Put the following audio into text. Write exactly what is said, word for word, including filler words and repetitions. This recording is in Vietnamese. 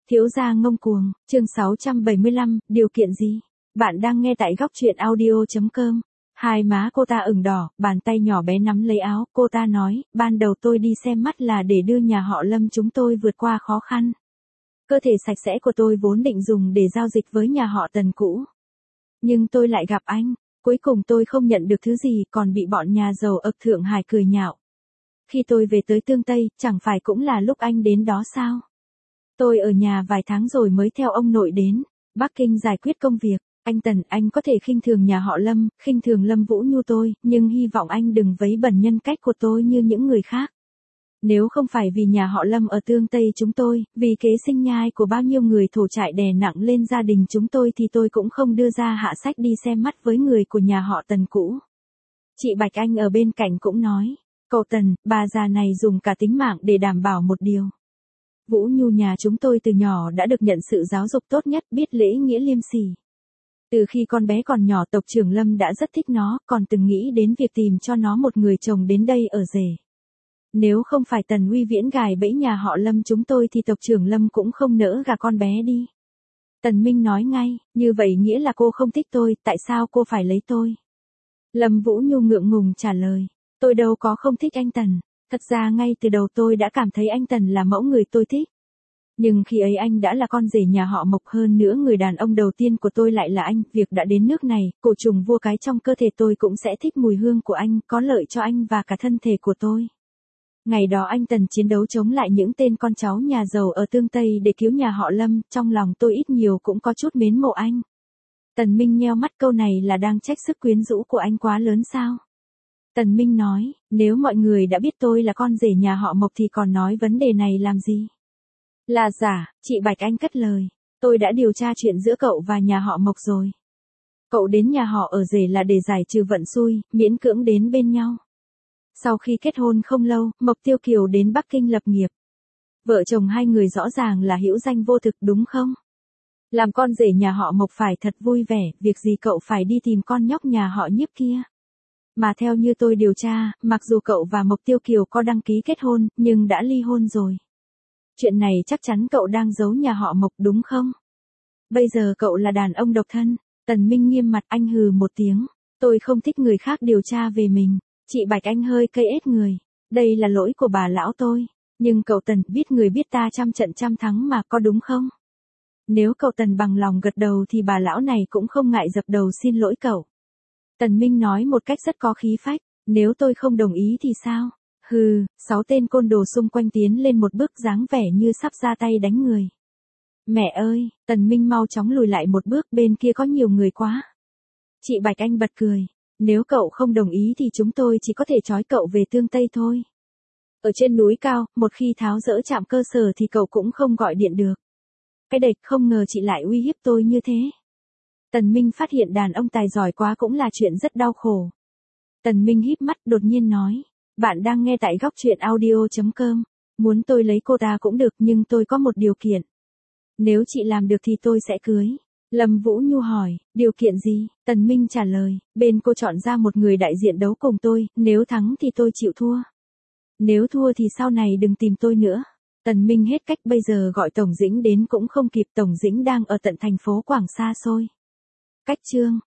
Thiếu gia ngông cuồng, chương sáu trăm bảy mươi lăm, điều kiện gì? Bạn đang nghe tại góc truyện audio.com. Hai má cô ta ửng đỏ, bàn tay nhỏ bé nắm lấy áo, cô ta nói, ban đầu tôi đi xem mắt là để đưa nhà họ Lâm chúng tôi vượt qua khó khăn. Cơ thể sạch sẽ của tôi vốn định dùng để giao dịch với nhà họ Tần cũ. Nhưng tôi lại gặp anh, cuối cùng tôi không nhận được thứ gì còn bị bọn nhà giàu ở Thượng Hải cười nhạo. Khi tôi về tới Tương Tây, chẳng phải cũng là lúc anh đến đó sao? Tôi ở nhà vài tháng rồi mới theo ông nội đến Bắc Kinh giải quyết công việc. Anh Tần, anh có thể khinh thường nhà họ Lâm, khinh thường Lâm Vũ Nhu tôi, nhưng hy vọng anh đừng vấy bẩn nhân cách của tôi như những người khác. Nếu không phải vì nhà họ Lâm ở Tương Tây chúng tôi, vì kế sinh nhai của bao nhiêu người thổ trại đè nặng lên gia đình chúng tôi thì tôi cũng không đưa ra hạ sách đi xem mắt với người của nhà họ Tần cũ. Chị Bạch Anh ở bên cạnh cũng nói, cậu Tần, bà già này dùng cả tính mạng để đảm bảo một điều. Vũ Nhu nhà chúng tôi từ nhỏ đã được nhận sự giáo dục tốt nhất, biết lễ nghĩa liêm sỉ. Từ khi con bé còn nhỏ tộc trưởng Lâm đã rất thích nó, còn từng nghĩ đến việc tìm cho nó một người chồng đến đây ở rể. Nếu không phải Tần Uy Viễn gài bẫy nhà họ Lâm chúng tôi thì tộc trưởng Lâm cũng không nỡ gả con bé đi. Tần Minh nói ngay, như vậy nghĩa là cô không thích tôi, tại sao cô phải lấy tôi? Lâm Vũ Nhu ngượng ngùng trả lời, tôi đâu có không thích anh Tần. Thật ra ngay từ đầu tôi đã cảm thấy anh Tần là mẫu người tôi thích. Nhưng khi ấy anh đã là con rể nhà họ Mộc, hơn nữa người đàn ông đầu tiên của tôi lại là anh. Việc đã đến nước này, cổ trùng vua cái trong cơ thể tôi cũng sẽ thích mùi hương của anh, có lợi cho anh và cả thân thể của tôi. Ngày đó anh Tần chiến đấu chống lại những tên con cháu nhà giàu ở Tương Tây để cứu nhà họ Lâm, trong lòng tôi ít nhiều cũng có chút mến mộ anh. Tần Minh nheo mắt, câu này là đang trách sức quyến rũ của anh quá lớn sao? Tần Minh nói, nếu mọi người đã biết tôi là con rể nhà họ Mộc thì còn nói vấn đề này làm gì? Là giả, chị Bạch Anh cất lời. Tôi đã điều tra chuyện giữa cậu và nhà họ Mộc rồi. Cậu đến nhà họ ở rể là để giải trừ vận xui, miễn cưỡng đến bên nhau. Sau khi kết hôn không lâu, Mộc Tiêu Kiều đến Bắc Kinh lập nghiệp. Vợ chồng hai người rõ ràng là hữu danh vô thực đúng không? Làm con rể nhà họ Mộc phải thật vui vẻ, việc gì cậu phải đi tìm con nhóc nhà họ Nhiếp kia? Mà theo như tôi điều tra, mặc dù cậu và Mộc Tiêu Kiều có đăng ký kết hôn, nhưng đã ly hôn rồi. Chuyện này chắc chắn cậu đang giấu nhà họ Mộc đúng không? Bây giờ cậu là đàn ông độc thân. Tần Minh nghiêm mặt, anh hừ một tiếng. Tôi không thích người khác điều tra về mình. Chị Bạch Anh hơi cây ết người. Đây là lỗi của bà lão tôi. Nhưng cậu Tần, biết người biết ta trăm trận trăm thắng mà, có đúng không? Nếu cậu Tần bằng lòng gật đầu thì bà lão này cũng không ngại dập đầu xin lỗi cậu. Tần Minh nói một cách rất có khí phách, nếu tôi không đồng ý thì sao? Hừ, sáu tên côn đồ xung quanh tiến lên một bước, dáng vẻ như sắp ra tay đánh người. Mẹ ơi, Tần Minh mau chóng lùi lại một bước, bên kia có nhiều người quá. Chị Bạch Anh bật cười, nếu cậu không đồng ý thì chúng tôi chỉ có thể trói cậu về Tương Tây thôi. Ở trên núi cao, một khi tháo dỡ trạm cơ sở thì cậu cũng không gọi điện được. Cái đệt, không ngờ chị lại uy hiếp tôi như thế. Tần Minh phát hiện đàn ông tài giỏi quá cũng là chuyện rất đau khổ. Tần Minh híp mắt đột nhiên nói, bạn đang nghe tại góc truyện audio.com, muốn tôi lấy cô ta cũng được nhưng tôi có một điều kiện. Nếu chị làm được thì tôi sẽ cưới. Lâm Vũ Nhu hỏi, điều kiện gì? Tần Minh trả lời, bên cô chọn ra một người đại diện đấu cùng tôi, nếu thắng thì tôi chịu thua. Nếu thua thì sau này đừng tìm tôi nữa. Tần Minh hết cách, bây giờ gọi Tổng Dĩnh đến cũng không kịp, Tổng Dĩnh đang ở tận thành phố Quảng xa xôi. Cách chương